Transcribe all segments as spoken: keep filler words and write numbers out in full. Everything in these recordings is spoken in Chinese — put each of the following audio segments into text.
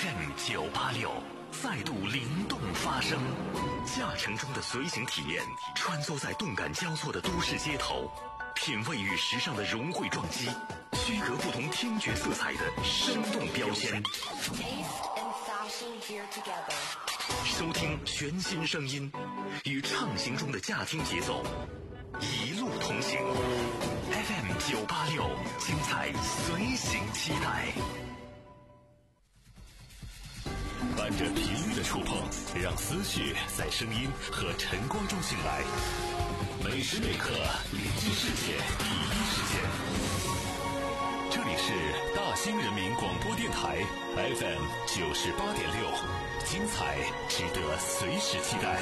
F M 九八六再度灵动发声，驾乘中的随行体验，穿梭在动感交错的都市街头，品味与时尚的融汇撞击，区隔不同听觉色彩的生动标签。收听全新声音，与畅行中的驾听节奏，一路同行。F M 九八六，精彩随行期待。伴着频率的触碰，让思绪在声音和晨光中醒来。每时每刻，临近世界第一时间。这里是大兴人民广播电台 F M 九十八点六，精彩值得随时期待。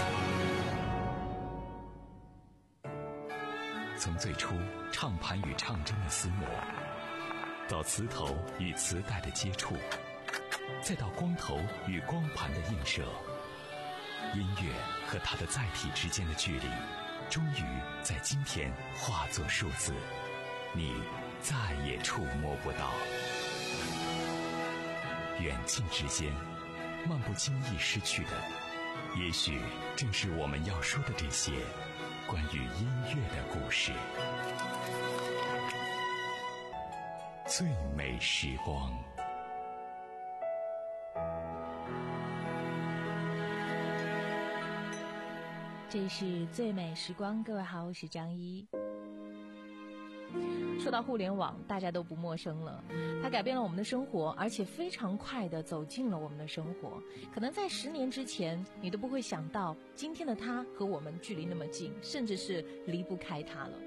从最初唱盘与唱针的厮磨，到磁头与磁带的接触，再到光头与光盘的映射，音乐和它的载体之间的距离，终于在今天化作数字，你再也触摸不到。远近之间，漫不经意失去的，也许正是我们要说的这些关于音乐的故事。最美时光。 这是最美时光，各位好，我是张一。说到互联网，大家都不陌生了，它改变了我们的生活，而且非常快地走进了我们的生活。可能在十年之前，你都不会想到今天的它和我们距离那么近，甚至是离不开它了。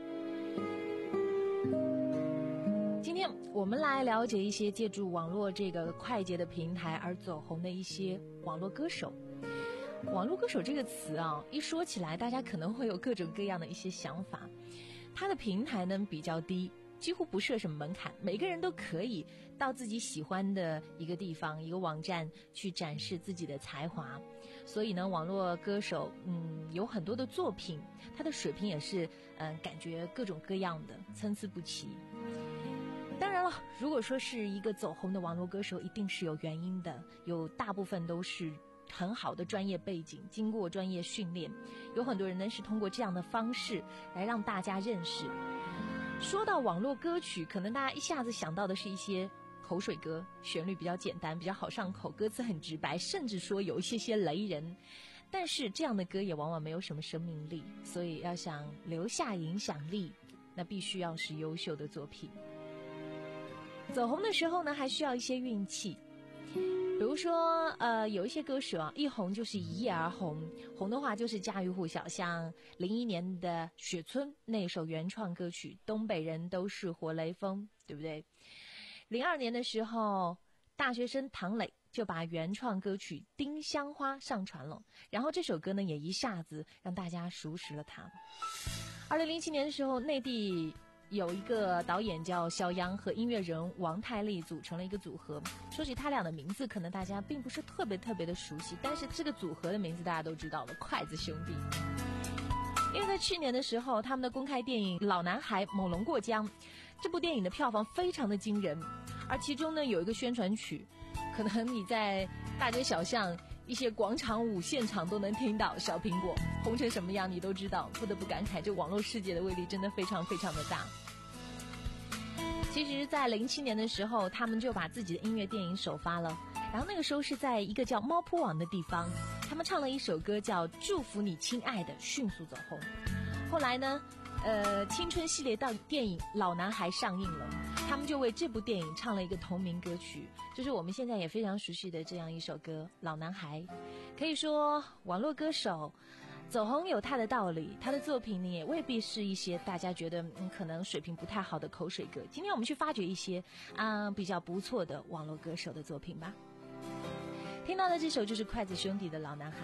今天我们来了解一些借助网络这个快捷的平台而走红的一些网络歌手。网络歌手这个词啊，一说起来大家可能会有各种各样的一些想法。它的平台呢比较低，几乎不设什么门槛，每个人都可以到自己喜欢的一个地方一个网站去展示自己的才华。所以呢，网络歌手嗯有很多的作品，他的水平也是嗯感觉各种各样的，参差不齐。当然了，如果说是一个走红的网络歌手，一定是有原因的，有大部分都是很好的专业背景，经过专业训练，有很多人呢是通过这样的方式来让大家认识。说到网络歌曲，可能大家一下子想到的是一些口水歌，旋律比较简单，比较好上口，歌词很直白，甚至说有一些些雷人。但是这样的歌也往往没有什么生命力，所以要想留下影响力，那必须要是优秀的作品。走红的时候呢，还需要一些运气。比如说呃，有一些歌手啊，一红就是一夜而红，红的话就是家喻户晓，像零一年的雪村那首原创歌曲东北人都是活雷锋，对不对？零二年的时候，大学生唐磊就把原创歌曲丁香花上传了，然后这首歌呢也一下子让大家熟识了他。二零零七年的时候，内地有一个导演叫肖央和音乐人王太利组成了一个组合。说起他俩的名字，可能大家并不是特别特别的熟悉，但是这个组合的名字大家都知道了，筷子兄弟。因为在去年的时候，他们的公开电影《老男孩猛龙过江》这部电影的票房非常的惊人，而其中呢有一个宣传曲，可能你在大街小巷一些广场舞现场都能听到，小苹果红成什么样你都知道。不得不感慨，这网络世界的威力真的非常非常的大。其实在零七年的时候，他们就把自己的音乐电影首发了，然后那个时候是在一个叫猫扑网的地方，他们唱了一首歌叫祝福你亲爱的，迅速走红。后来呢呃，青春系列到电影老男孩上映了，他们就为这部电影唱了一个同名歌曲，就是我们现在也非常熟悉的这样一首歌老男孩。可以说网络歌手走红有他的道理，他的作品呢也未必是一些大家觉得嗯可能水平不太好的口水歌。今天我们去发掘一些啊、呃、比较不错的网络歌手的作品吧。听到的这首就是筷子兄弟的老男孩。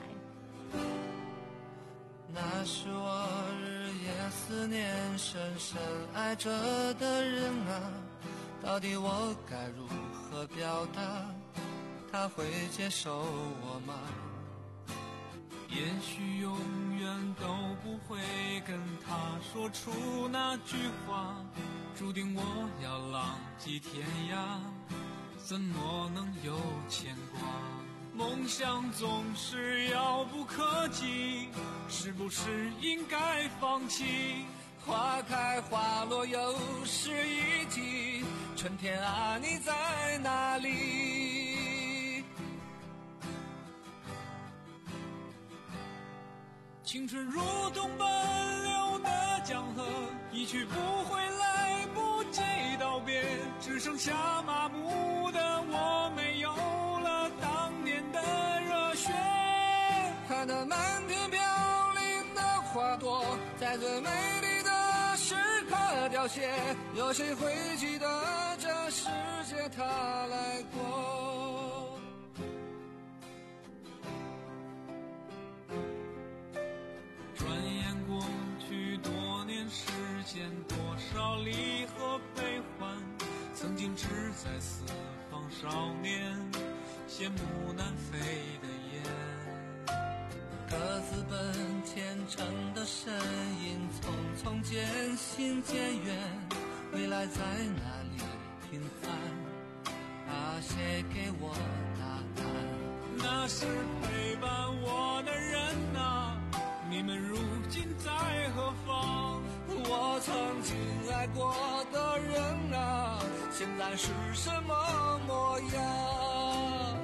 那是我日夜思念深深爱着的人啊，到底我该如何表达，他会接受我吗？ 也许永远都不会跟他说出那句话，注定我要浪迹天涯， 怎么能有牵挂？梦想总是遥不可及，是不是应该放弃？ 花开花落又是一季，春天啊你在哪里？ 青春如同奔流的江河，一去不回，来不及道别，只剩下麻木的我，没有了当年的热血。 看那满天飘零的花朵，在最美丽的时刻凋谢，有谁会记得这世界它来过？ 转眼过去多年时间，多少离合悲欢，曾经志在四方少年，羡慕南飞的雁。 各自奔前程的身影，匆匆渐行渐远，未来在哪里平凡？啊，谁给我答案？ 那是陪伴我的人啊，你们如今在何方？ 我曾经爱过的人啊，现在是什么模样？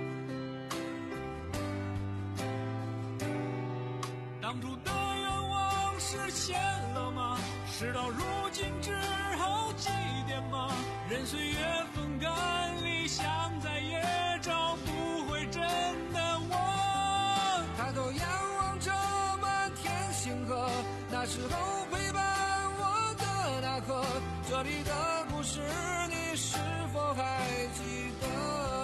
当初的愿望实现了吗？事到如今只好祭奠吗？任岁月风干，理想再也找不回真的我。 抬头仰望着满天星河，那时候陪伴我的那刻，这里的故事你是否还记得？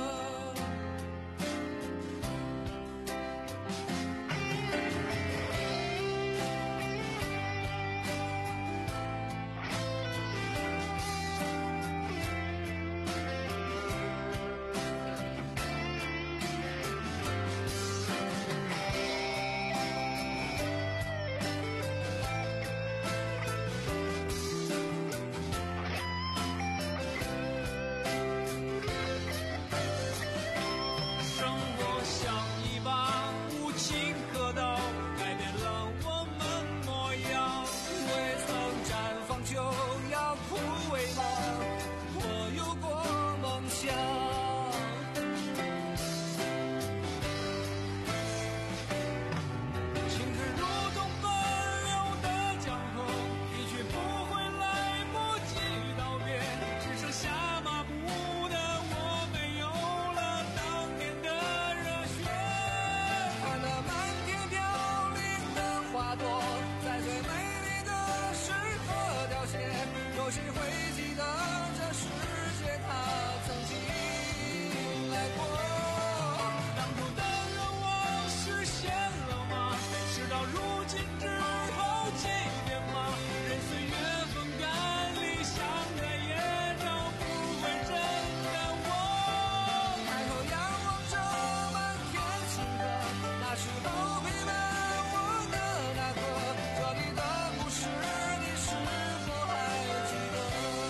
有谁会记得这世界它曾经来过？ 当初的愿望实现了吗？事到如今只好祭奠吗？任岁月风干，理想再也找不回真的我。 抬头仰望着满天星河，那时候陪伴我的那刻，这里的故事你是否还记得？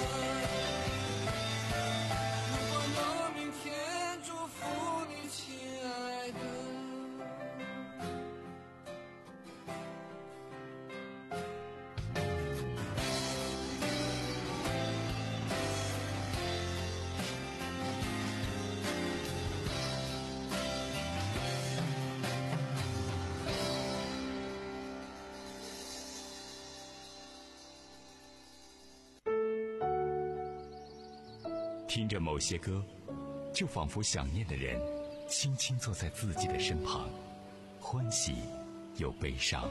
如果有明天，祝福你，亲爱的。 听着某些歌，就仿佛想念的人轻轻坐在自己的身旁，欢喜又悲伤。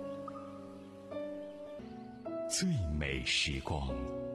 最美时光。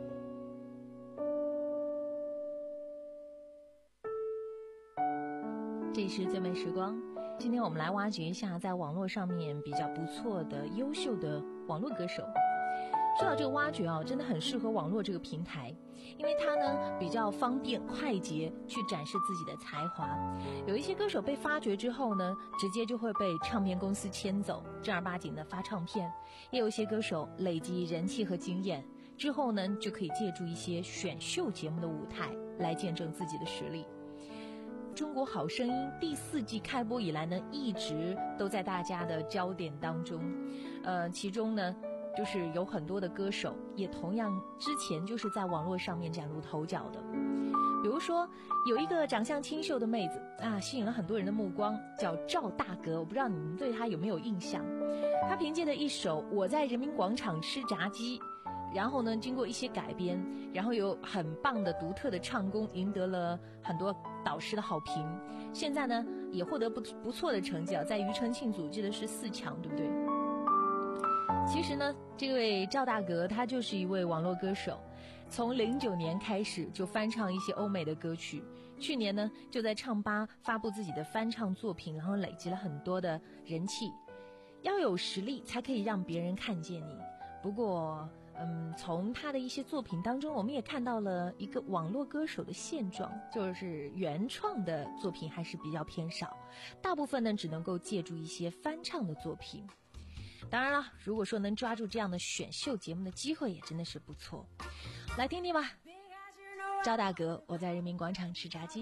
这是最美时光，今天我们来挖掘一下在网络上面比较不错的优秀的网络歌手。说到这个挖掘啊，真的很适合网络这个平台，因为它呢比较方便快捷去展示自己的才华。有一些歌手被发掘之后呢，直接就会被唱片公司牵走，正儿八经的发唱片；也有一些歌手累积人气和经验， 之后呢，就可以借助一些选秀节目的舞台来见证自己的实力。中国好声音第四季开播以来呢，一直都在大家的焦点当中。呃，其中呢，就是有很多的歌手也同样之前就是在网络上面崭露头角的。比如说有一个长相清秀的妹子啊，吸引了很多人的目光，叫赵大格。我不知道你们对她有没有印象？她凭借的一首《我在人民广场吃炸鸡》，然后呢，经过一些改编，然后有很棒的独特的唱功，赢得了很多导师的好评。现在呢，也获得不不错的成绩啊，在庾澄庆组记得是四强，对不对？其实呢，这位赵大格他就是一位网络歌手，从零九年开始就翻唱一些欧美的歌曲，去年呢就在唱吧发布自己的翻唱作品，然后累积了很多的人气。要有实力才可以让别人看见你。不过嗯，从他的一些作品当中，我们也看到了一个网络歌手的现状，就是原创的作品还是比较偏少，大部分呢只能够借助一些翻唱的作品。当然了，如果说能抓住这样的选秀节目的机会，也真的是不错。来听听吧，赵大格，我在人民广场吃炸鸡。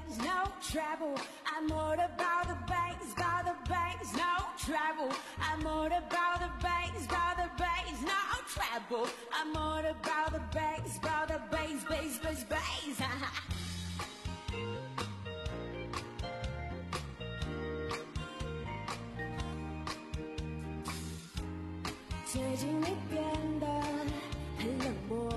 最近你变得很冷漠，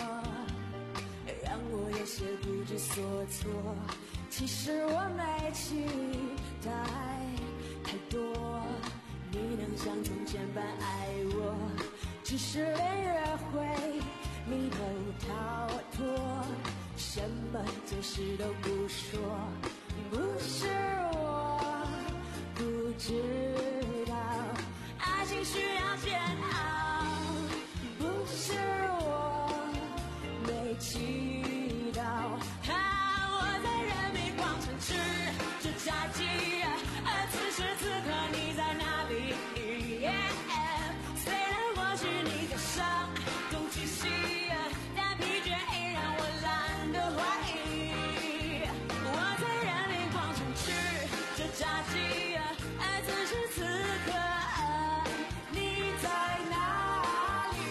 让我有些不知所措。其实我没期待太多，你能像从前般爱我，只是连约会你都逃脱，什么解释都不说。不是我不知道爱情需要煎熬，不是我没祈祷。啊，我在人民广场吃着炸鸡，而此时此刻你在哪里？ yeah, 虽然我是你的上东气息，但疲倦已让我懒得怀疑。我在人民广场吃着炸鸡，而此时此刻你在哪里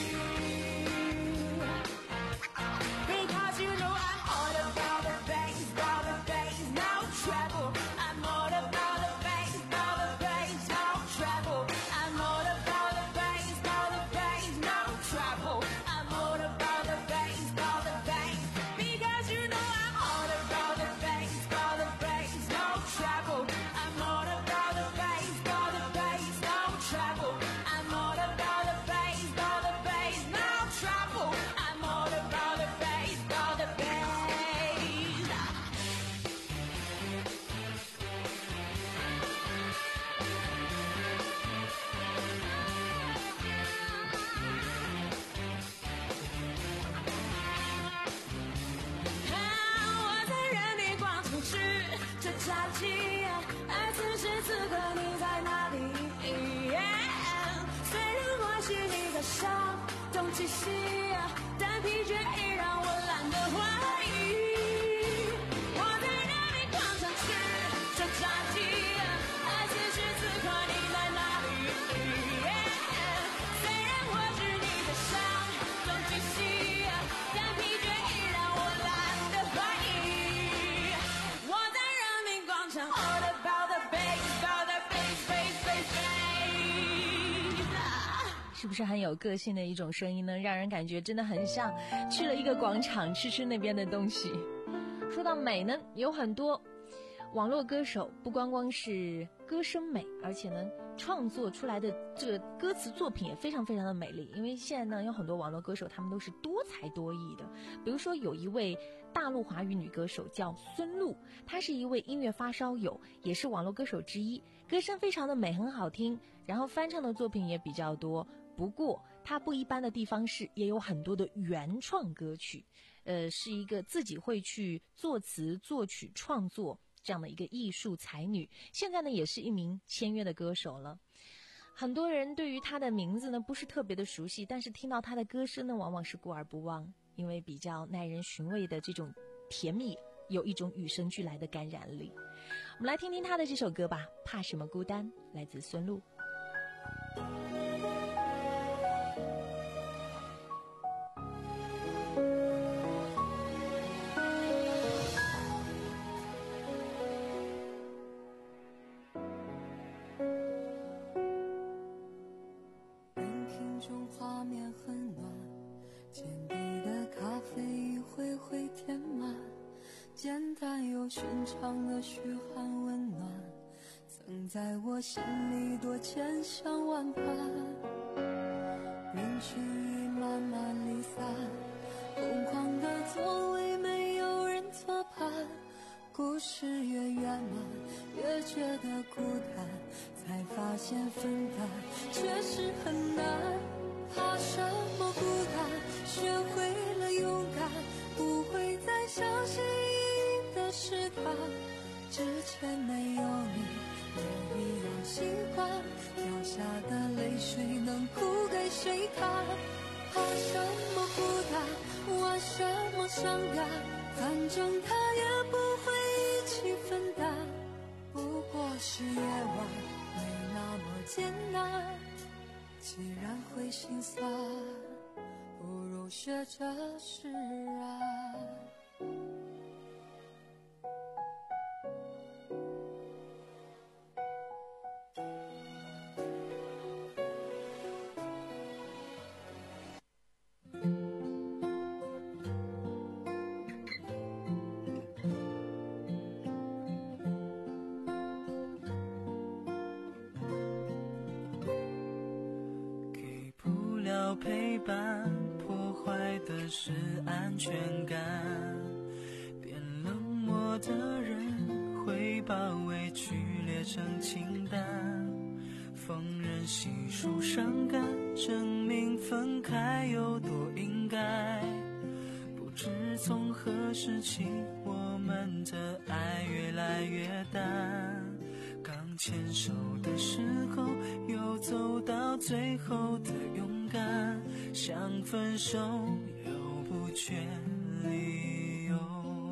Because you know I'm all about the bass, about the bass, no trouble. I'm all about the bass, about the bass, no trouble. I'm all about the bass, about the bass, no trouble. I'm all about the bass, about the bass. Because you know I'm all about the bass, about the bass, no trouble. I'm all about the bass, about the bass, no trouble. I'm all about the bass, about the bass, no trouble. I'm all about the bass, about the bass. 我在人民广场吃着炸鸡，而此时此刻你在哪里？ yeah, 虽然我是你的上东气息，但疲倦已让我懒得怀疑。我在人民广场吃着炸鸡，而此时此刻你在哪里？ yeah, 虽然我是你的上东气息，但疲倦已让我懒得怀疑。我在人民广场 all about the bass, about the bass, bass, bass, bass。 是不是很有个性的一种声音呢？让人感觉真的很像去了一个广场吃吃那边的东西。说到美呢，有很多网络歌手不光光是歌声美，而且呢创作出来的这个歌词作品也非常非常的美丽。因为现在呢有很多网络歌手他们都是多才多艺的，比如说有一位大陆华语女歌手叫孙露，她是一位音乐发烧友，也是网络歌手之一，歌声非常的美，很好听，然后翻唱的作品也比较多。不过她不一般的地方是也有很多的原创歌曲，呃，是一个自己会去作词作曲创作这样的一个艺术才女，现在呢也是一名签约的歌手了。 很多人对于他的名字呢不是特别的熟悉，但是听到他的歌声呢往往是过耳不忘，因为比较耐人寻味的这种甜蜜有一种与生俱来的感染力。我们来听听他的这首歌吧，怕什么孤单，来自孙露。 荧屏中画面很暖，简笔的咖啡一回回填满，简单又寻常的嘘寒问暖，曾在我心里多千想万盼。人群已慢慢离散，空旷的座位没有人作伴，故事越圆满越觉得孤单，才发现分担确实很难。怕什么孤单，学会了勇敢，不会再相信意义的试探。之前没有你也一样习惯，掉下的泪水能哭给谁看？怕什么孤单，玩什么伤感，反正他也不会一起分担。不过是夜晚没那么艰难，既然会心酸，不如学着释然。陪伴，破坏的是安全感，变冷漠的人会把委屈列成清单，放任细数伤感，证明分开有多应该。不知从何时起，我们的爱越来越淡，刚牵手的时候又走到最后的勇敢，想分手又不缺理由，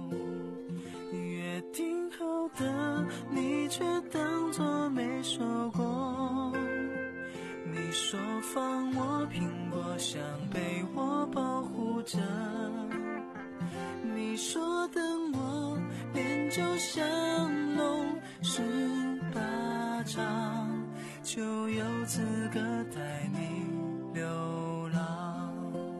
约定好的你却当作没说过，你说放我苹果想被我保护着，你说等我练就像龙十八掌，就有资格带你流浪。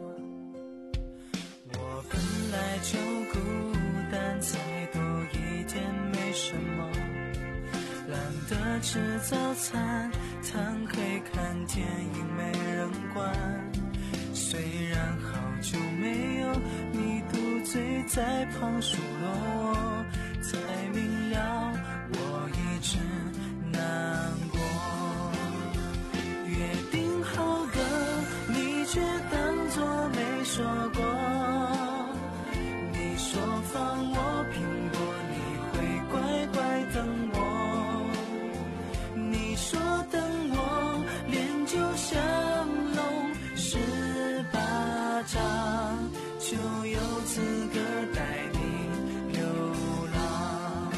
我本来就孤单，再多一点没什么，懒得吃早餐，摊开看电影没人管，虽然好久没有你独醉在旁数落我，才明了我一直难过。约定好的你却当作没说过，你说放我苹果你会乖乖等我，你说等我脸就像龙十八掌，就有资格带你流浪。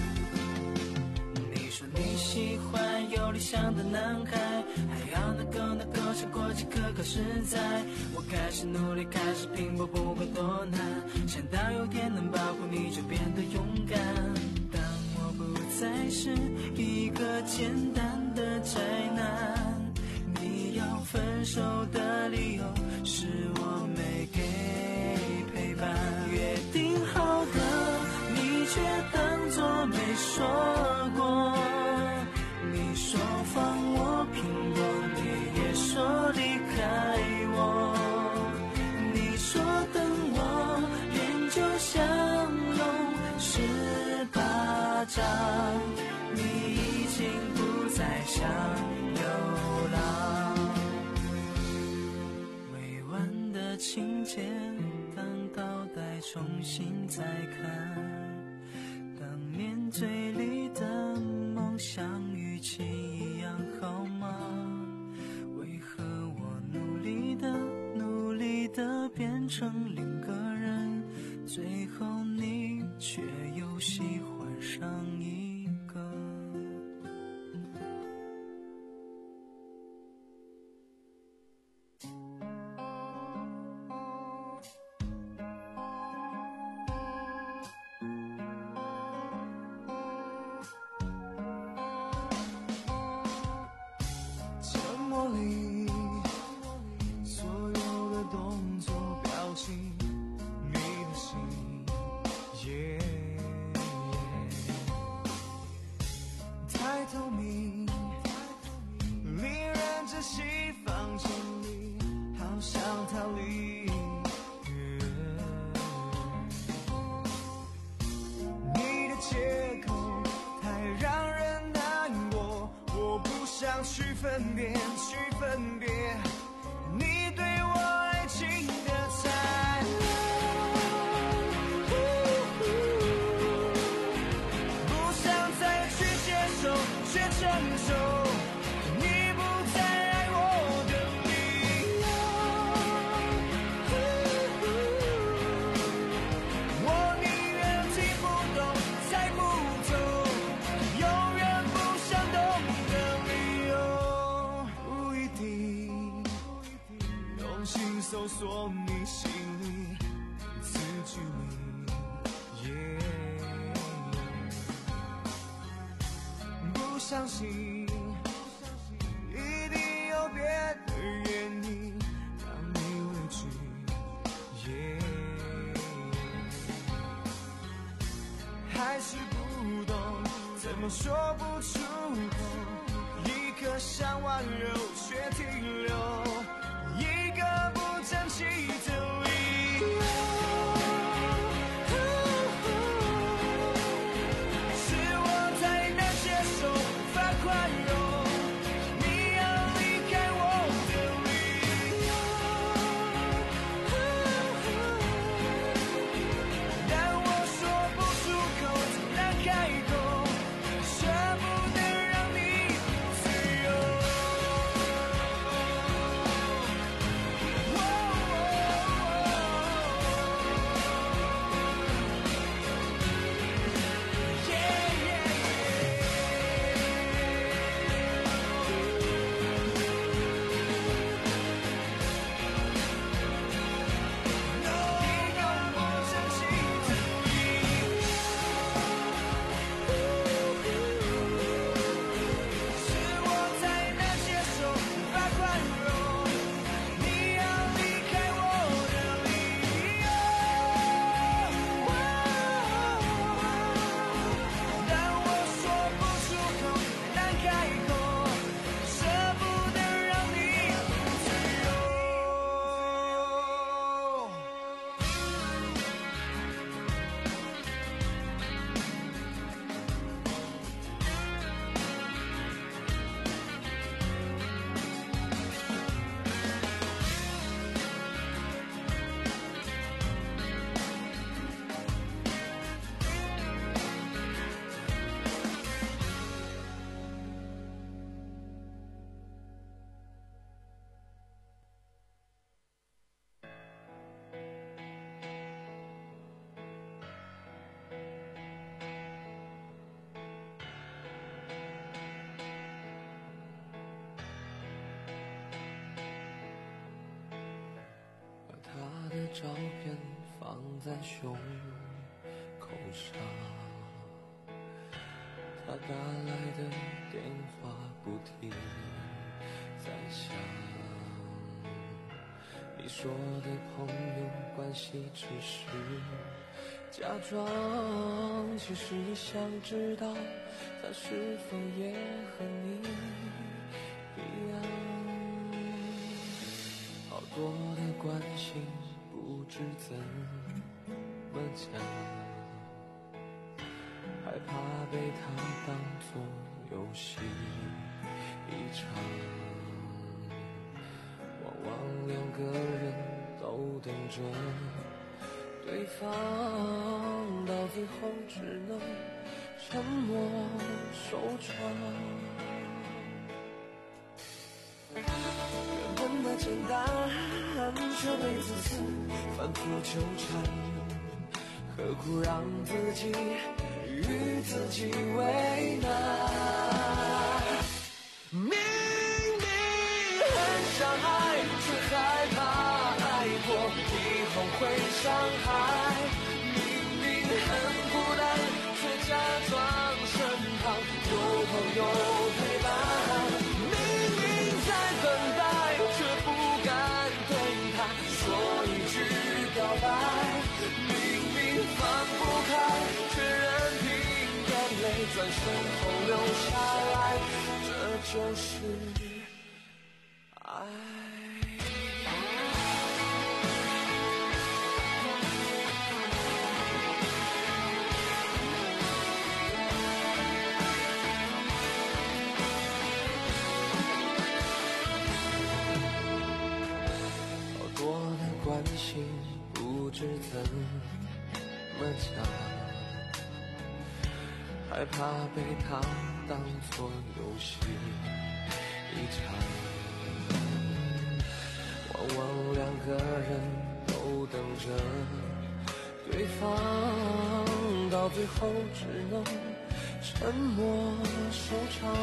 你说你喜欢有理想的男孩，还要能够能够胜过几可可实在，我开始努力，开始拼搏，不管多难，想到有天能保护你就变得勇敢。当我不再是一个简单的宅男，你要分手的理由是我没给陪伴，约定好的你却当作没说过，你说放我苹果你也说离开我，你说等我脸就像龙十八掌，你已经不再想流浪。委婉的情节当倒带重新再看，当年嘴里的梦想语气一样好吗？ 的变成另个人，最后你却又喜欢上一个。沉默里所有的动作表情，你的心 yeah, yeah 太透明，令人窒息，放进你好想逃离、yeah、你的借口太让人难过，我不想去分辨去分别你对我爱情的残忍，不想再去接受却承受你不再爱我的理由，我宁愿听不懂猜不透永远不想懂的理由，不一定用心搜索你心里字句里、yeah、不相信一定有别的原因让你委屈、yeah、还是不懂怎么说不出口，一颗想挽留却停留，一个不争气的理由，是我太难接受无法宽容你要离开我的理由，但我说不出口怎难开口，舍不得让你自由，把他的照片放在胸口上，他打来的电话不停在响，你说的朋友关系只是假装，其实你想知道他是否也和你一样，好多的关心不知怎么讲，害怕被他当作游戏一场，往往两个人都等着对方，到最后只能沉默收场。原本的简单是却被自私反复纠缠，何苦让自己与自己为难？明明很想爱，却害怕爱过以后会伤害。明明很孤单，却假装身旁有朋友陪伴。明明在等待，却不敢对他说一句表白。明明放不开，却任凭眼泪在身后流下来。这就是爱。关系不知怎么讲，害怕被他当作游戏一场，往往两个人都等着对方，到最后只能沉默收场。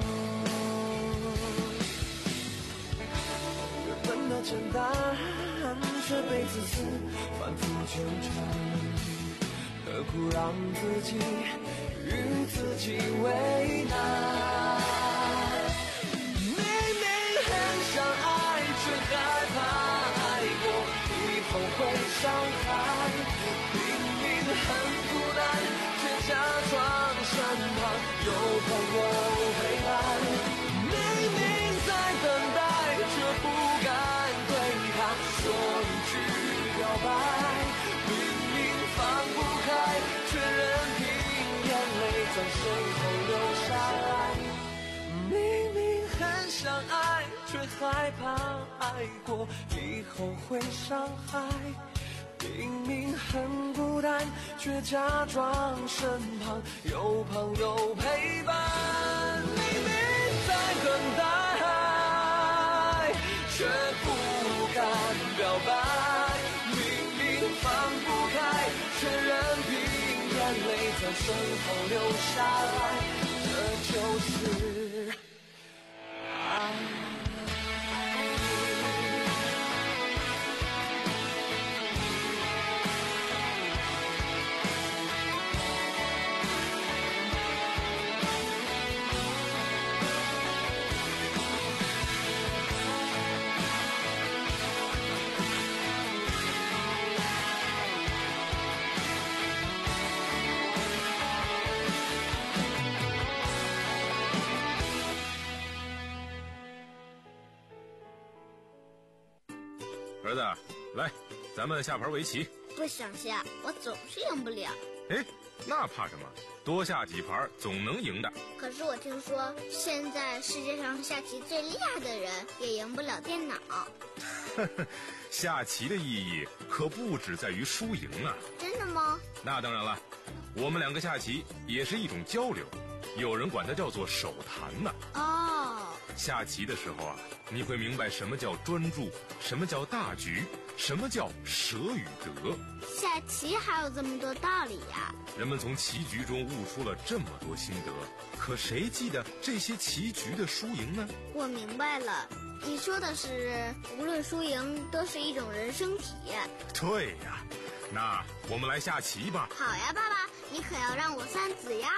原本的简单，却被自私反复纠缠，何苦让自己与自己为难？明明很想爱，却害怕爱过以后会伤害。明明很孤单，却假装身旁有朋友陪伴。明明在等待，却不敢对他说一句表白。明明放不开，却任凭眼泪在身后流下来。明明很想爱，却害怕爱过以后会伤害。明明很孤单，却假装身旁有朋友陪伴。明明在等待，却不敢表白。明明放不开，却任凭眼泪在身后流下来。这就是爱。 儿子，来，咱们下盘围棋。 不想下，我总是赢不了。 哎，那怕什么？多下几盘总能赢的。 可是我听说，现在世界上下棋最厉害的人也赢不了电脑。 下棋的意义可不只在于输赢啊！ 真的吗？ 那当然了，我们两个下棋也是一种交流，有人管它叫做手谈呢。 哦， 下棋的时候啊，你会明白什么叫专注，什么叫大局，什么叫舍与得。 下棋还有这么多道理呀！ 人们从棋局中悟出了这么多心得，可谁记得这些棋局的输赢呢？ 我明白了，你说的是无论输赢都是一种人生体验。 对呀，那我们来下棋吧。 好呀，爸爸，你可要让我三子呀。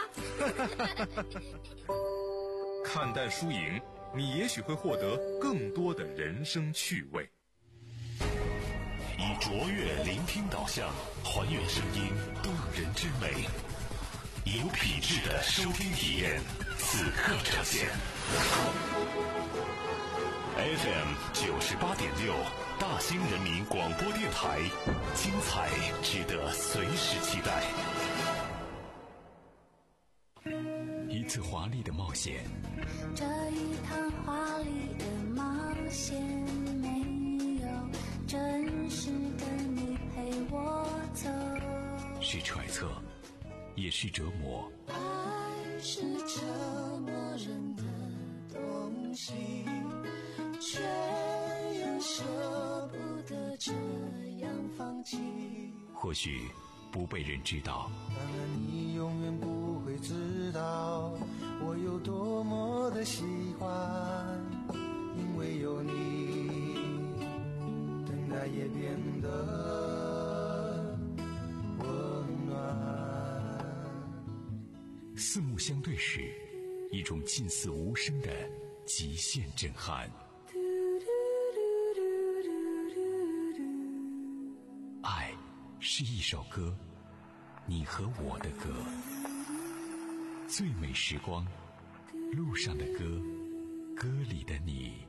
看淡输赢，你也许会获得更多的人生趣味。 以卓越聆听导向，还原声音动人之美，有品质的收听体验，此刻呈现。F M 九十八点六，大兴人民广播电台，精彩值得随时期待。一次华丽的冒险， 这一趟华丽的冒险，没有真实的你陪我走。 是揣测，也是折磨。 爱是折磨人的东西，却又舍不得放弃。 或许不被人知道， 当然你永远不会知道我有多么的喜欢，因为有你，等待也变得温暖。 四目相对时，一种近似无声的极限震撼。爱是一首歌，你和我的歌，最美时光，路上的歌，歌里的你。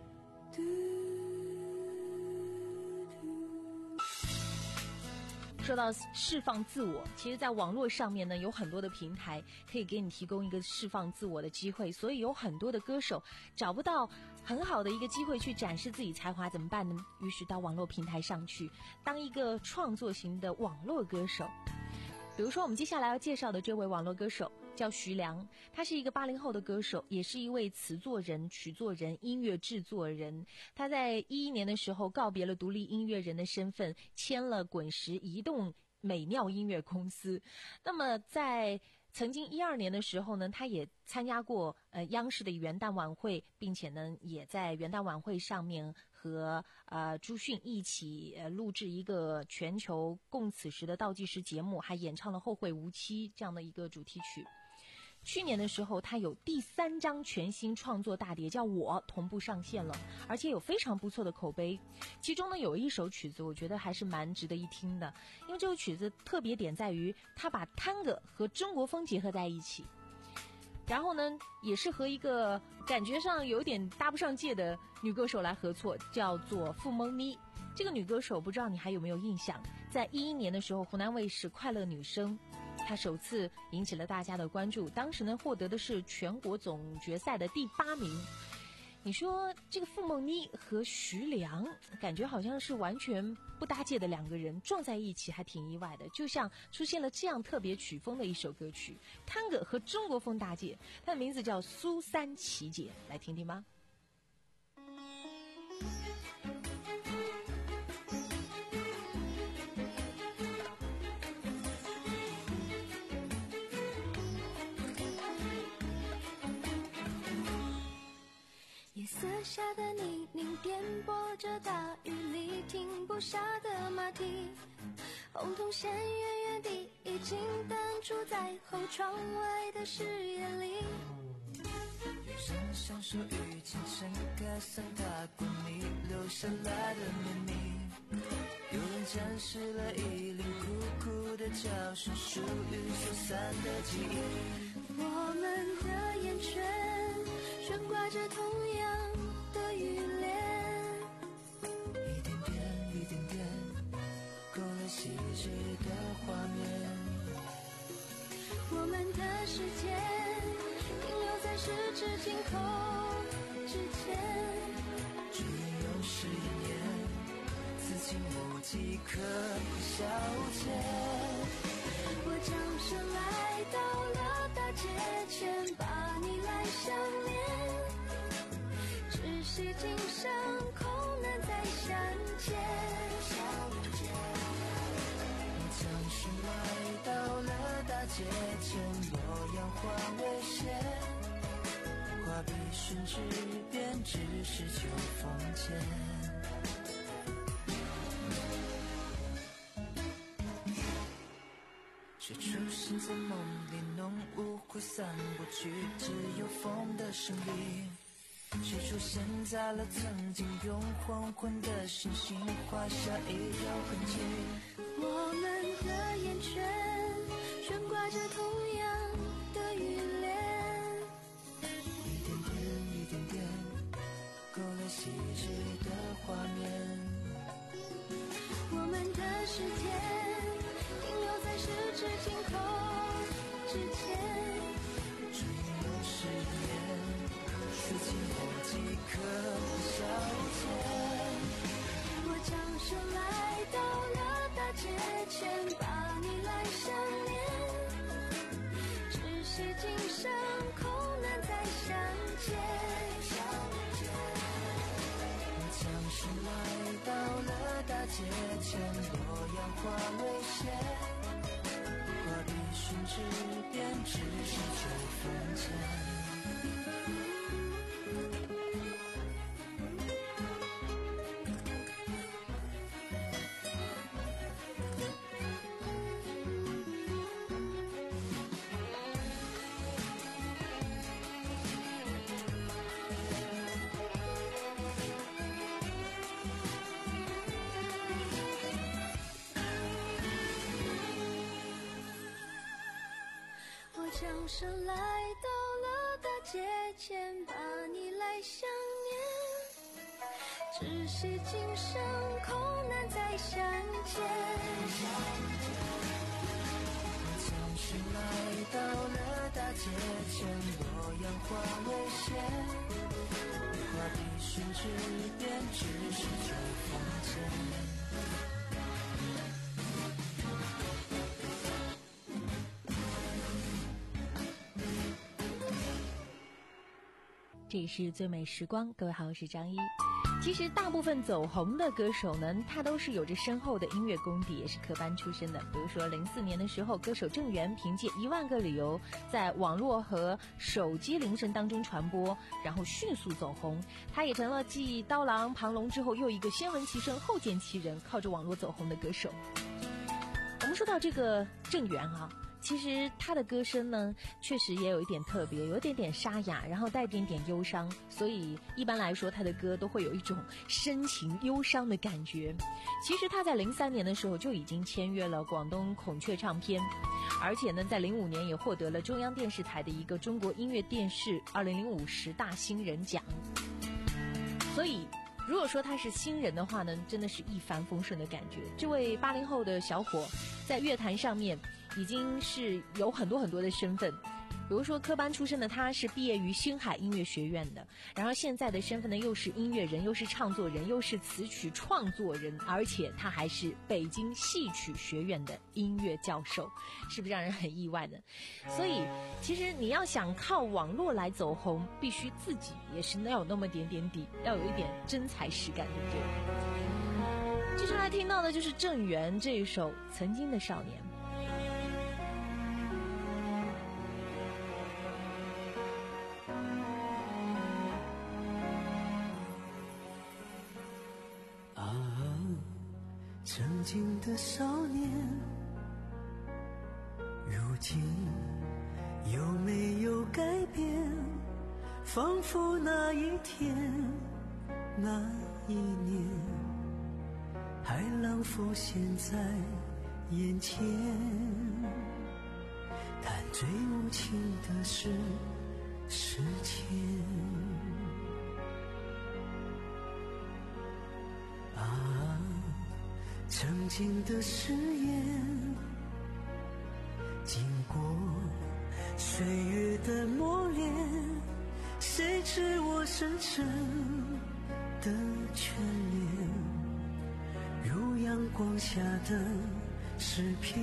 说到释放自我，其实在网络上面呢，有很多的平台可以给你提供一个释放自我的机会，所以有很多的歌手找不到很好的一个机会去展示自己才华，怎么办呢？于是到网络平台上去当一个创作型的网络歌手。比如说我们接下来要介绍的这位网络歌手叫徐良，他是一个八零后的歌手，也是一位词作人、曲作人、音乐制作人。他在一一年的时候告别了独立音乐人的身份，签了滚石移动美妙音乐公司。那么在曾经一二年的时候呢，他也参加过呃央视的元旦晚会，并且呢也在元旦晚会上面和呃朱迅一起呃录制一个全球共此时的倒计时节目，还演唱了《后会无期》这样的一个主题曲。去年的时候，他有第三张全新创作大碟叫《我》同步上线了，而且有非常不错的口碑。其中呢有一首曲子我觉得还是蛮值得一听的，因为这首曲子特别点在于他把探戈和中国风结合在一起，然后呢也是和一个感觉上有点搭不上界的女歌手来合作，叫做傅梦妮。这个女歌手不知道你还有没有印象，在一一年的时候湖南卫视快乐女声她首次引起了大家的关注，当时呢获得的是全国总决赛的第八名。你说这个傅梦妮和徐良感觉好像是完全不搭界的两个人撞在一起，还挺意外的，就像出现了这样特别曲风的一首歌曲，探戈和中国风搭界，它的名字叫苏三起解，来听听吗？ 夜色下的泥泞颠簸着大雨里停不下的马蹄，红铜线远远地已经淡出在后窗外的视野里。 有人享受雨清晨歌声踏过你留下来的秘密，有人展示了一领苦苦的教训，属于疏散的记忆。 我们的眼圈悬挂着同样的雨帘， 一点点一点点勾勒细致的画面。 我们的时间停留在十指紧扣之间， 只有誓言此情无迹可消遣。 我将身来到了大街前，把你来想念，只是今生空难再相见。 我将身来到了大街前，洛阳花未谢，画笔寻纸边，只是秋风间。却出现在梦里，浓雾挥散不去，只有风的声音。却出现在了曾经用黄昏的星星画下一条痕迹。 我们的眼圈悬挂着同样的雨帘， 一点点一点点勾勒细致的画面。 我们的时间停留在十指紧扣之间， 只有誓言此情无迹可消遣。 我将身来到了大街前，把你来想念，只是今生空难再相见。 我将身来到了大街前，洛阳叫声来到了大街前，把你来想念，只是今生空难再相见。我总是来到了大街前，洛阳花未谢，画笔寻纸边，只是旧房间。 这里是最美时光，各位好，我是张一。其实大部分走红的歌手呢，他都是有着深厚的音乐功底，也是科班出身的。比如说零四年的时候，歌手郑源凭借《一万个理由》在网络和手机铃声当中传播，然后迅速走红。他也成了继刀郎、庞龙之后又一个先闻其声后见其人，靠着网络走红的歌手。我们说到这个郑源啊，其实他的歌声呢，确实也有一点特别，有一点点沙哑，然后带点点忧伤，所以一般来说他的歌都会有一种深情忧伤的感觉。其实他在零三年的时候就已经签约了广东孔雀唱片，而且呢在零五年也获得了中央电视台的一个中国音乐电视二零零五十大新人奖。所以如果说他是新人的话呢，真的是一帆风顺的感觉。这位八零后的小伙在乐坛上面已经是有很多很多的身份，比如说科班出身的他是毕业于星海音乐学院的，然后现在的身份呢又是音乐人，又是唱作人，又是词曲创作人，而且他还是北京戏曲学院的音乐教授，是不是让人很意外呢？所以其实你要想靠网络来走红，必须自己也是要有那么点点底，要有一点真材实干，对不对？接下来听到的就是郑源这一首《曾经的少年》。 曾经的少年，如今有没有改变？仿佛那一天那一年，海浪浮现在眼前。但最无情的是时间啊，曾经的誓言，经过岁月的磨练，谁知我深深的眷恋，如阳光下的诗篇，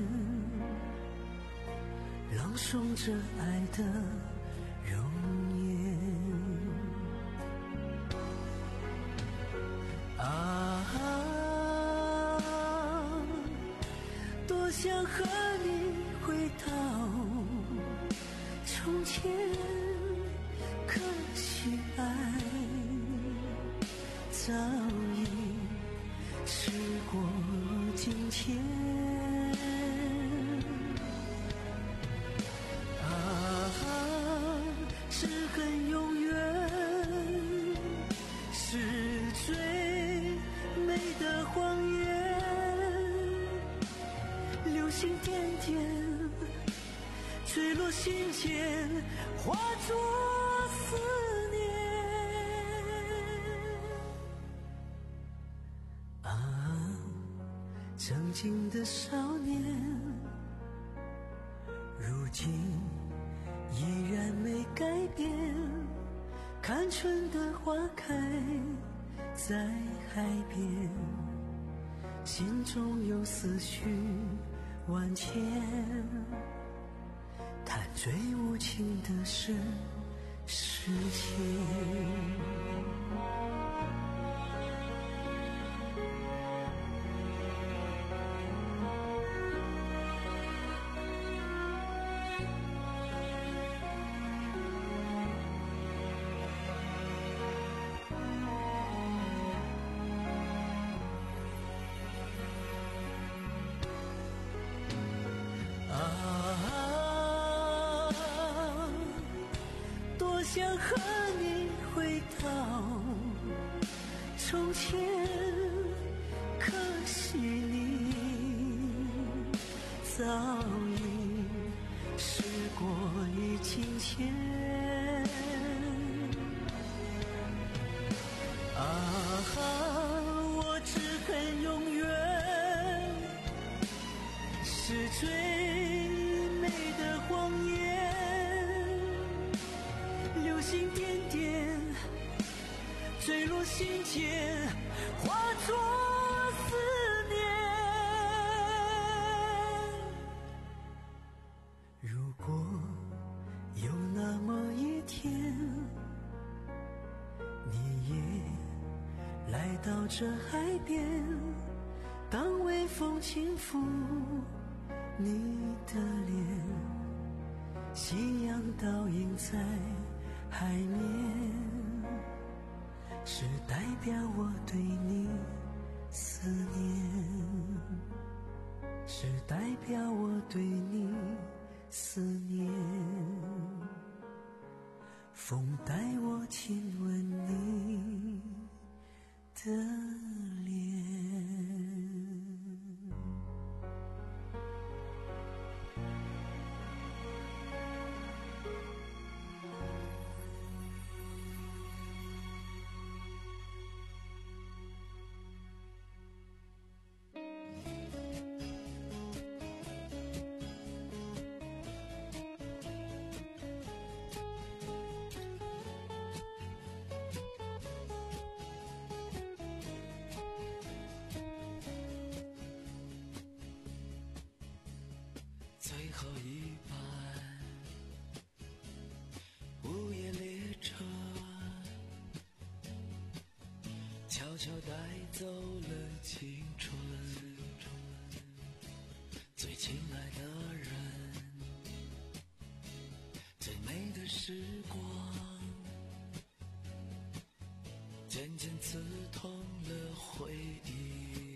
朗诵着爱的容颜啊，多想和你回到从前，可惜爱早已时过境迁啊，是恨永远是最美的谎言，流星点点坠落心间，化作思念啊，曾经的少年，如今依然没改变，看春的花开在海边，心中有思绪万千，但最无情的是时间想和你回到从前，可惜你早已时过前。啊哈，我只恨永远是最美的谎言，流星点点坠落心间，化作思念。如果有那么一天，你也来到这海边，当微风轻拂你的脸，夕阳倒映在海面，是代表我对你思念，是代表我对你思念。风带我亲吻你的脸。 最后一班午夜列车，悄悄带走了青春，最亲爱的人，最美的时光，渐渐刺痛了回忆，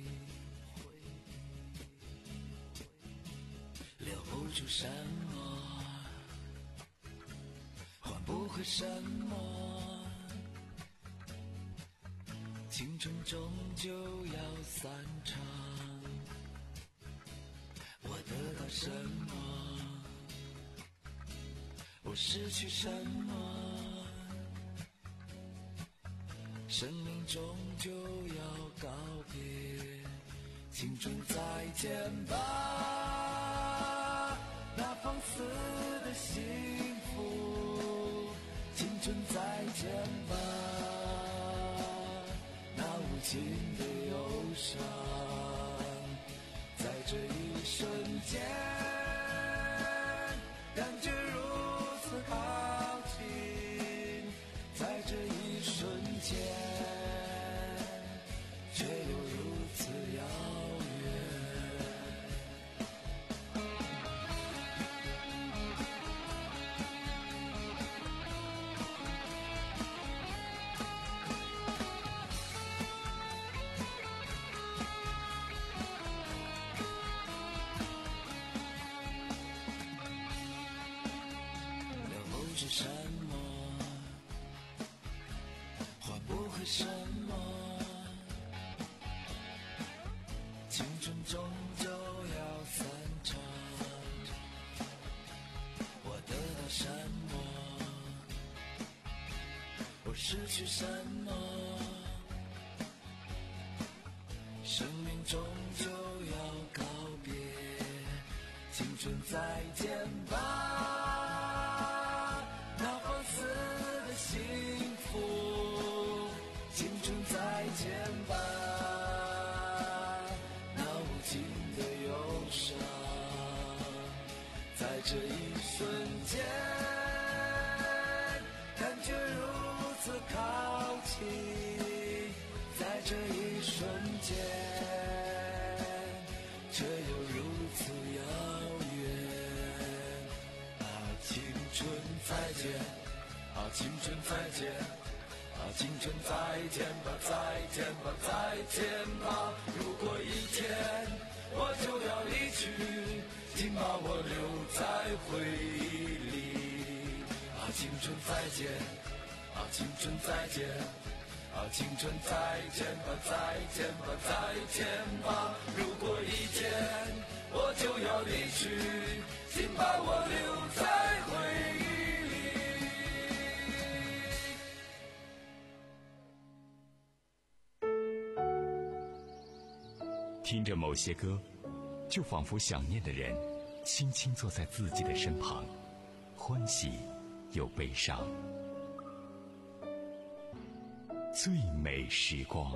留不住什么，换不回什么，青春终究要散场。我得到什么，我失去什么，生命终究要告别，青春再见吧，那放肆的幸福，青春再见吧，那无情的忧伤，在这一瞬间，感觉如此靠近，在这一瞬间，却又如此遥远。留不住什么，换不回什么，青春终究要散场。我得到什么，我失去什么，生命终究要告别，青春再见吧，那放肆的幸福，青春再见吧，那无情的忧伤，在这一瞬间，感觉如此靠近，在这一瞬间，却又如此遥远。啊，青春再见，啊，青春再见，啊，青春再见吧，再见吧，再见吧。如果一天我就要离去，请把我留在回忆里。啊，青春再见，啊，青春再见，啊，青春再见吧，再见吧，再见吧。如果一天我就要离去，请把我留在回忆里。 听着某些歌，就仿佛想念的人轻轻坐在自己的身旁，欢喜又悲伤。最美时光。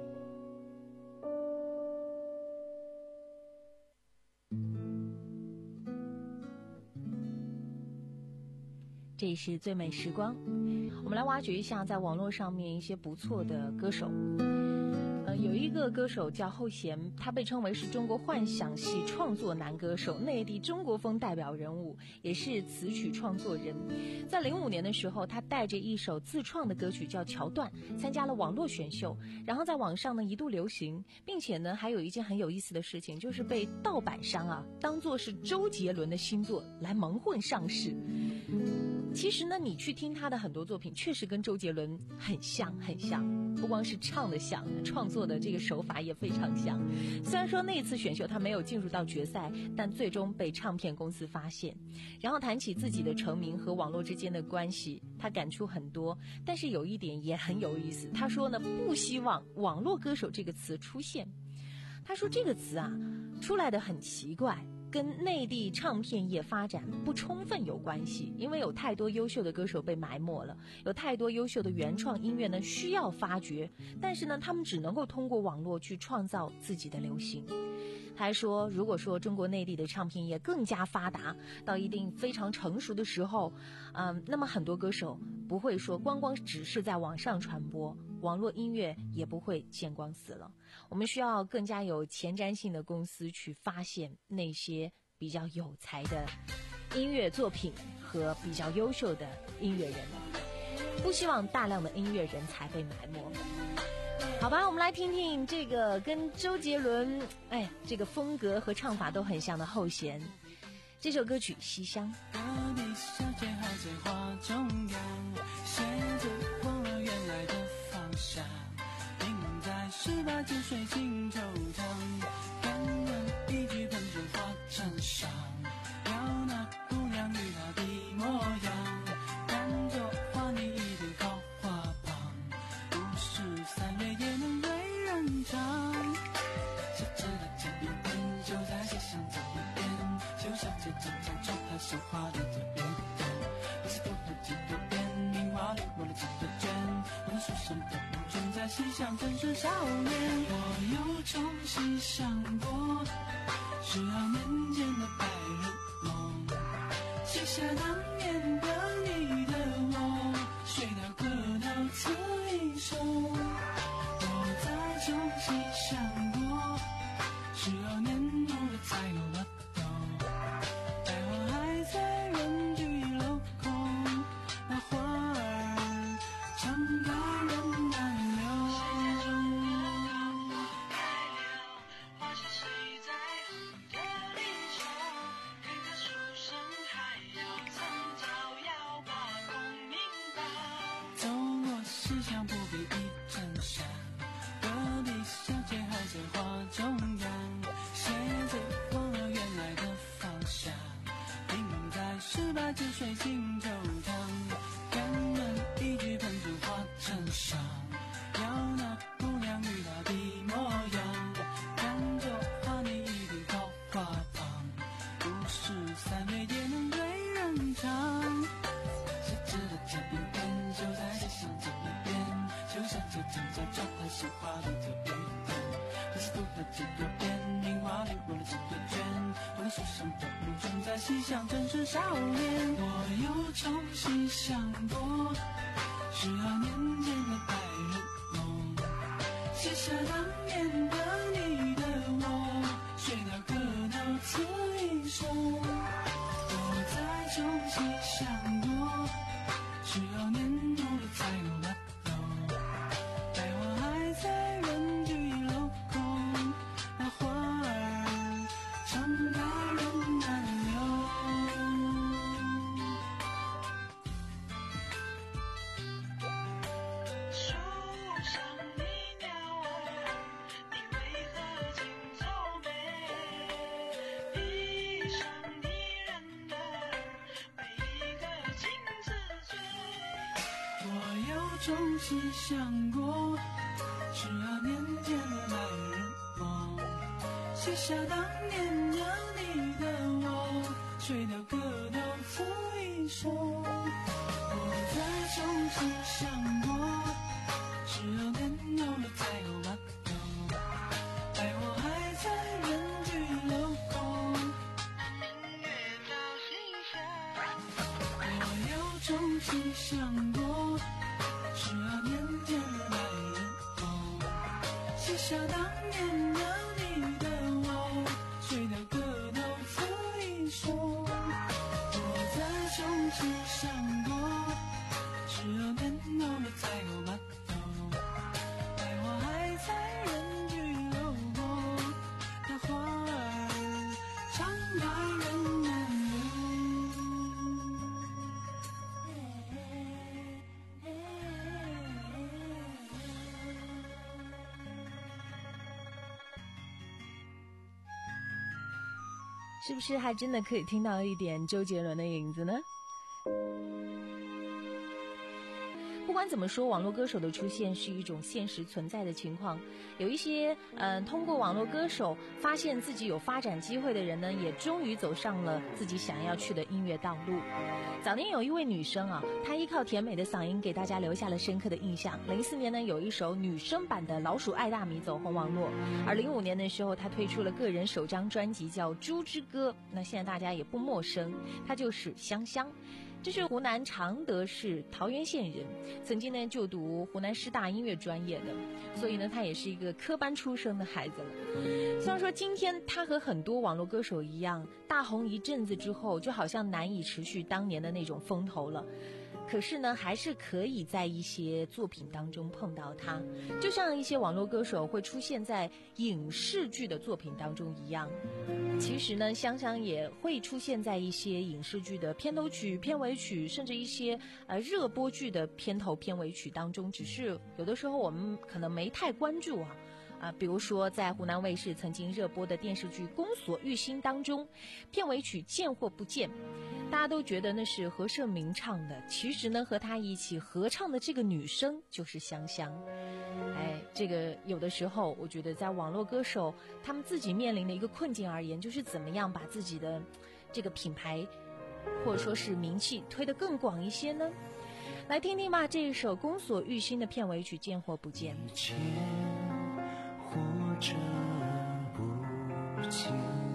这里是最美时光，我们来挖掘一下在网络上面一些不错的歌手。呃，有一个歌手叫后弦，他被称为是中国幻想系创作男歌手，内地中国风代表人物，也是词曲创作人。在零五年的时候，他带着一首自创的歌曲叫《桥段》，参加了网络选秀，然后在网上呢一度流行，并且呢还有一件很有意思的事情，就是被盗版商啊当作是周杰伦的新作来蒙混上市。其实呢，你去听他的很多作品，确实跟周杰伦很像很像，不光是唱的像，创作的这个手法也非常像。虽然说那次选秀他没有进入到决赛，但最终被唱片公司发现。然后谈起自己的成名和网络之间的关系，他感触很多，但是有一点也很有意思，他说呢，不希望网络歌手这个词出现。他说这个词啊，出来的很奇怪，跟内地唱片业发展不充分有关系，因为有太多优秀的歌手被埋没了，有太多优秀的原创音乐呢需要发掘，但是呢他们只能够通过网络去创造自己的流行。他还说，如果说中国内地的唱片业更加发达到一定非常成熟的时候，嗯，那么很多歌手不会说光光只是在网上传播，网络音乐也不会见光死了。我们需要更加有前瞻性的公司去发现那些比较有才的音乐作品和比较优秀的音乐人，不希望大量的音乐人才被埋没。好吧，我们来听听这个跟周杰伦哎这个风格和唱法都很像的后弦，这首歌曲《西厢》。 隔壁小姐还在花中央，写着忘了原来的方向，映在十八九水晶球堂，感人一句喷出花衬上，要那姑娘与她的模样，看着花你一定靠花旁，不是三月也能为人长。小姐的这一边就在西厢这一边，就小姐正在做她绣花的这边，我是多了几个边，名花里我的几个圈，我的书生的梦正在西厢正是少年。我又重新想过十二年前的白日梦，写下当年的你的我，睡到歌到词一首。我再重新想过十二年后的才有了头，待我还在人聚楼空，那花儿常开人难留。花是谁在这里说，看看书生还要趁早要把功名报。走过西厢不必一阵香，隔壁小姐还在花中央，写着忘了原来的方向，映在十八九水晶球堂，感人一句喷出花衬上，要那姑娘与她的模样，看着花你一定靠花旁，不是三月也能对人长。写字的这一边就在西厢这一边，就小姐正在做她绣花的这一边，可是读了几个遍，名花里我的几个圈，我的书生的梦正在西厢正是少年。我又重新想过十二年前的白日梦，写下当年的你的我，睡到歌到词一首。我再重新想过十二年后的才有了头，待我还在人聚楼空，那花儿常开人难留。树上的鸟儿，你为何尽愁眉？地上的人儿，为何情自醉？我又重新想过十二年前的白日梦， 写下当年有你的我，吹掉歌头赋一首。我在重庆想过，十二年有了才有码头，爱我还在人聚楼空。我有重新想过，十二年前的那一人哦，写下当年有你的我，吹掉歌头赋一首。我在重庆想过，十二年有了才有码头，爱我还在人聚楼空，那花儿常把人难是不是还真的可以听到一点周杰伦的影子呢？不管怎么说，网络歌手的出现是一种现实存在的情况。有一些嗯、呃，通过网络歌手发现自己有发展机会的人呢，也终于走上了自己想要去的音乐道路。早年有一位女生啊，她依靠甜美的嗓音给大家留下了深刻的印象。零四年呢，有一首女生版的《老鼠爱大米》走红网络，而零五年的时候，她推出了个人首张专辑叫《猪之歌》，那现在大家也不陌生，她就是香香。这是湖南常德市桃源县人，曾经呢就读湖南师大音乐专业的，所以呢他也是一个科班出身的孩子了。虽然说今天他和很多网络歌手一样，大红一阵子之后就好像难以持续当年的那种风头了，可是呢还是可以在一些作品当中碰到他，就像一些网络歌手会出现在影视剧的作品当中一样。其实呢香香也会出现在一些影视剧的片头曲、片尾曲，甚至一些呃热播剧的片头片尾曲当中，只是有的时候我们可能没太关注啊啊，比如说在湖南卫视曾经热播的电视剧《宫锁玉心》当中，片尾曲《见或不见》，大家都觉得那是何晟铭唱的，其实呢和他一起合唱的这个女生就是香香。哎，这个有的时候我觉得在网络歌手他们自己面临的一个困境而言，就是怎么样把自己的这个品牌或者说是名气推得更广一些呢？来听听吧，这一首《宫锁玉心》的片尾曲《见或不见》。 见或者不见，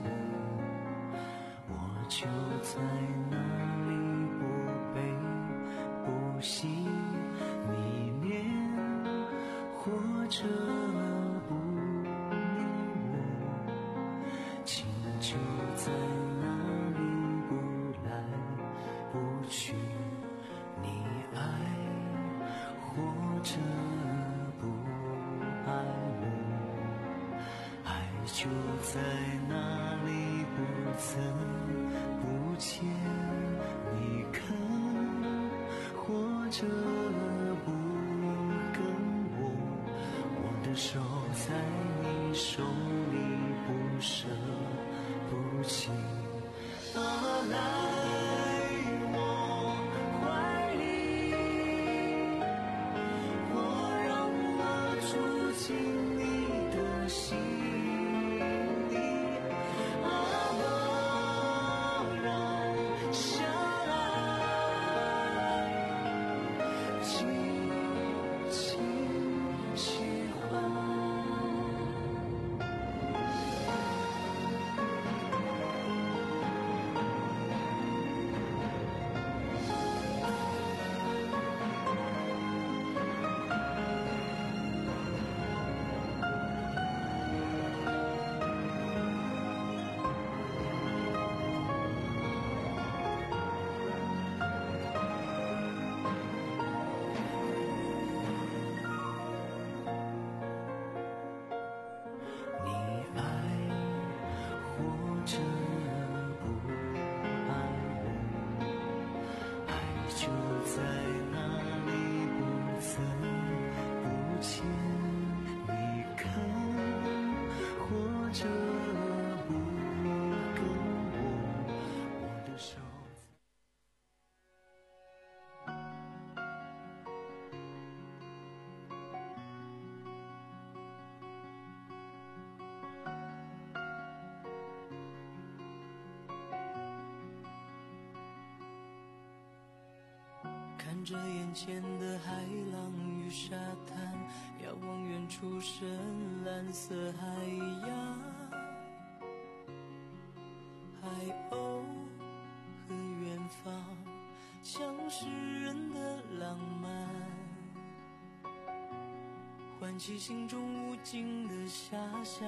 我就在那里不悲不喜迷恋，或者不念我，情就在那里不来不去，你爱或者不爱我，爱就在那里不曾不见，你看或者不跟我，我的手在你手里不舍不弃，啊来我怀里，我让我住进你的心里，啊我让相爱紧紧喜欢。 看着眼前的海浪与沙滩，遥望远处深蓝色海洋，海鸥和远方像诗人的浪漫，唤起心中无尽的遐想。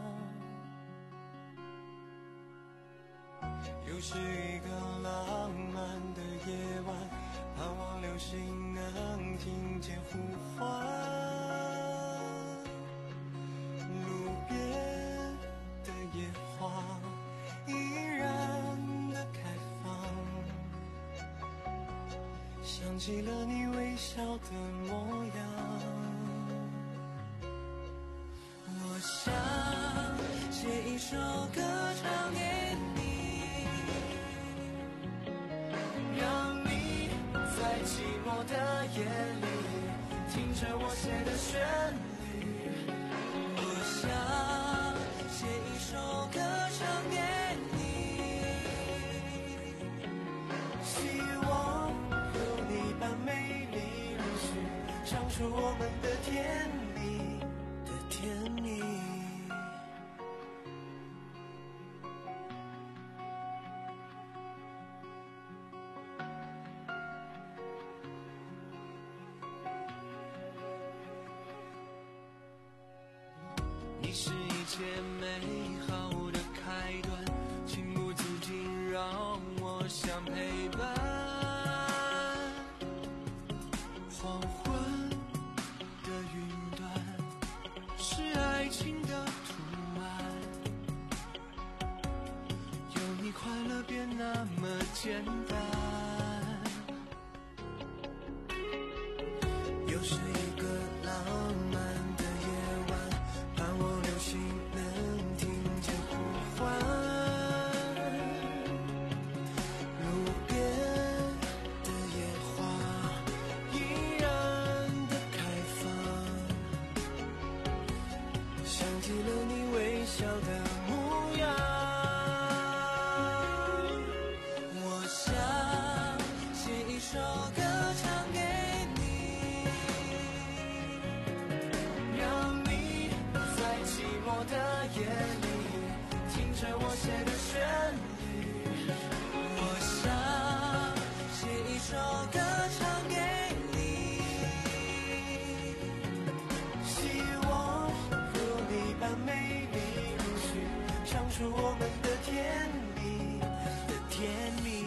又是一个浪漫的夜晚，盼望流星能听见呼唤，路边的野花依然的开放，想起了你微笑的模样。我想写一首歌唱给你，让你在寂寞的夜里听着我写的旋律。我想写一首歌唱给你，希望有你般美丽如许，唱出我们的甜蜜的甜蜜。你是一切美好的开端，情不自禁让我想陪伴。黄昏的云端是爱情的图案，有你快乐变那么简单。又是一个浪漫的夜晚，盼望流星能听见呼唤，路边的野花依然的开放，想起了你微笑的模样。我想写一首歌唱给你，让你在寂寞的夜里听着我写的旋律。我想写一首歌唱给你，希望有你般美丽如许，唱出我们的甜蜜的甜蜜。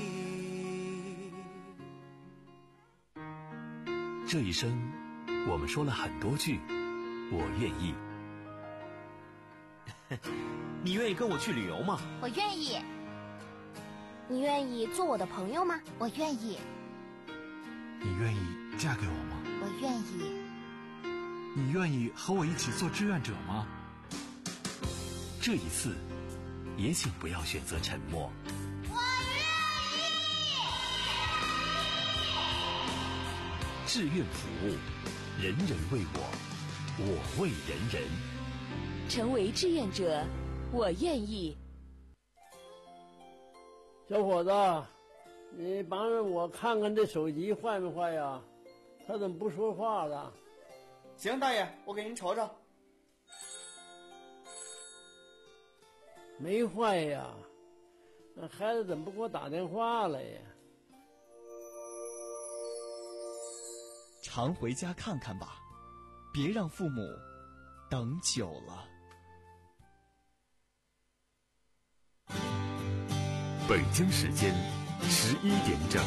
这一生，我们说了很多句我愿意。 你愿意跟我去旅游吗？ 我愿意。你愿意做我的朋友吗？我愿意。 你愿意嫁给我吗？ 我愿意。 你愿意和我一起做志愿者吗？ 这一次，也请不要选择沉默。 我愿意。 志愿服务，人人为我，我为人人。 成为志愿者，我愿意。 小伙子，你帮着我看看这手机坏没坏呀？他怎么不说话了？ 行，大爷，我给您瞅瞅。 没坏呀，那孩子怎么不给我打电话了呀？ 常回家看看吧，别让父母等久了。 北京时间十一点整。